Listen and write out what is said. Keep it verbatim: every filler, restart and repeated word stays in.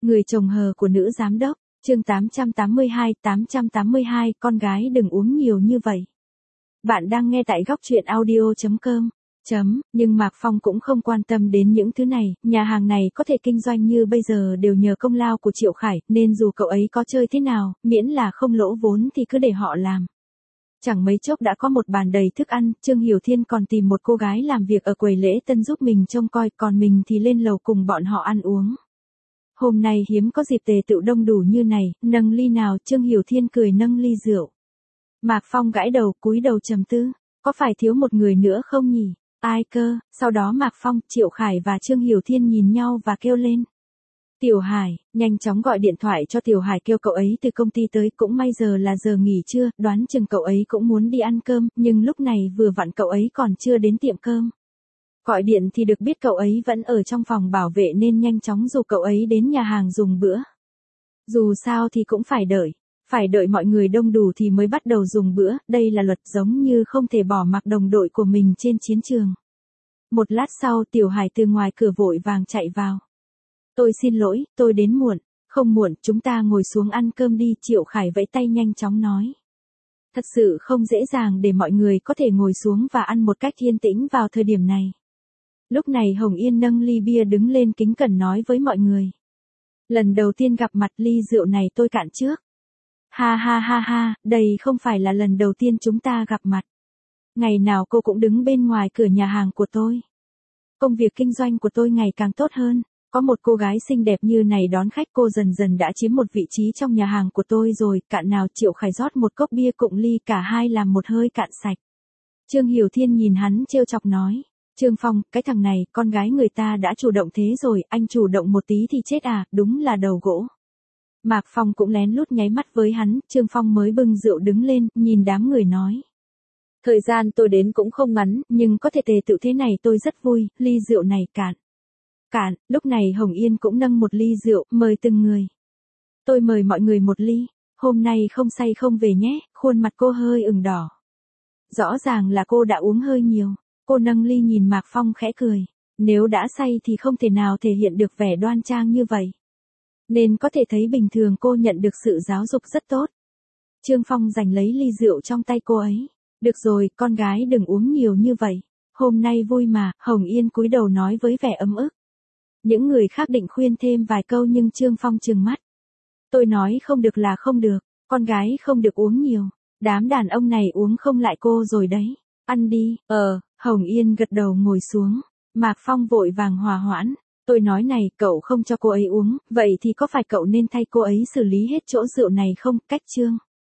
Người chồng hờ của nữ giám đốc, chương tám trăm tám mươi hai, tám trăm tám mươi hai, con gái đừng uống nhiều như vậy. Bạn đang nghe tại góc truyện audio chấm com. Chấm, nhưng Mạc Phong cũng không quan tâm đến những thứ này, nhà hàng này có thể kinh doanh như bây giờ đều nhờ công lao của Triệu Khải, nên dù cậu ấy có chơi thế nào, miễn là không lỗ vốn thì cứ để họ làm. Chẳng mấy chốc đã có một bàn đầy thức ăn, Trương Hiểu Thiên còn tìm một cô gái làm việc ở quầy lễ tân giúp mình trông coi, còn mình thì lên lầu cùng bọn họ ăn uống. Hôm nay hiếm có dịp tề tựu đông đủ như này, nâng ly nào, Trương Hiểu Thiên cười nâng ly rượu. Mạc Phong gãi đầu, cúi đầu trầm tư, có phải thiếu một người nữa không nhỉ? Ai cơ? Sau đó Mạc Phong, Triệu Khải và Trương Hiểu Thiên nhìn nhau và kêu lên. Tiểu Hải, nhanh chóng gọi điện thoại cho Tiểu Hải kêu cậu ấy từ công ty tới, cũng may giờ là giờ nghỉ trưa, đoán chừng cậu ấy cũng muốn đi ăn cơm, nhưng lúc này vừa vặn cậu ấy còn chưa đến tiệm cơm. Gọi điện thì được biết cậu ấy vẫn ở trong phòng bảo vệ nên nhanh chóng rủ cậu ấy đến nhà hàng dùng bữa. Dù sao thì cũng phải đợi, phải đợi mọi người đông đủ thì mới bắt đầu dùng bữa, đây là luật giống như không thể bỏ mặc đồng đội của mình trên chiến trường. Một lát sau Tiểu Hải từ ngoài cửa vội vàng chạy vào. Tôi xin lỗi, tôi đến muộn. Không muộn, chúng ta ngồi xuống ăn cơm đi, Triệu Khải vẫy tay nhanh chóng nói. Thật sự không dễ dàng để mọi người có thể ngồi xuống và ăn một cách yên tĩnh vào thời điểm này. Lúc này Hồng Yên nâng ly bia đứng lên kính cẩn nói với mọi người. Lần đầu tiên gặp mặt, ly rượu này tôi cạn trước. Ha ha ha ha, đây không phải là lần đầu tiên chúng ta gặp mặt. Ngày nào cô cũng đứng bên ngoài cửa nhà hàng của tôi. Công việc kinh doanh của tôi ngày càng tốt hơn. Có một cô gái xinh đẹp như này đón khách, cô dần dần đã chiếm một vị trí trong nhà hàng của tôi rồi. Cạn nào, Triệu Khải rót một cốc bia cụng ly, cả hai làm một hơi cạn sạch. Trương Hiểu Thiên nhìn hắn trêu chọc nói. Trương Phong, cái thằng này, con gái người ta đã chủ động thế rồi, anh chủ động một tí thì chết à, đúng là đầu gỗ. Mạc Phong cũng lén lút nháy mắt với hắn, Trương Phong mới bưng rượu đứng lên, nhìn đám người nói. Thời gian tôi đến cũng không ngắn, nhưng có thể tề tựu thế này tôi rất vui, ly rượu này cạn. Cạn, lúc này Hồng Yên cũng nâng một ly rượu, mời từng người. Tôi mời mọi người một ly, hôm nay không say không về nhé, khuôn mặt cô hơi ửng đỏ. Rõ ràng là cô đã uống hơi nhiều, cô nâng ly nhìn Mạc Phong khẽ cười. Nếu đã say thì không thể nào thể hiện được vẻ đoan trang như vậy. Nên có thể thấy bình thường cô nhận được sự giáo dục rất tốt. Trương Phong giành lấy ly rượu trong tay cô ấy. Được rồi, con gái đừng uống nhiều như vậy. Hôm nay vui mà, Hồng Yên cúi đầu nói với vẻ ấm ức. Những người khác định khuyên thêm vài câu nhưng Trương Phong trừng mắt. Tôi nói không được là không được, con gái không được uống nhiều. Đám đàn ông này uống không lại cô rồi đấy. Ăn đi, ờ, Hồng Yên gật đầu ngồi xuống. Mạc Phong vội vàng hòa hoãn. Tôi nói này, cậu không cho cô ấy uống, vậy thì có phải cậu nên thay cô ấy xử lý hết chỗ rượu này không? Cách Trương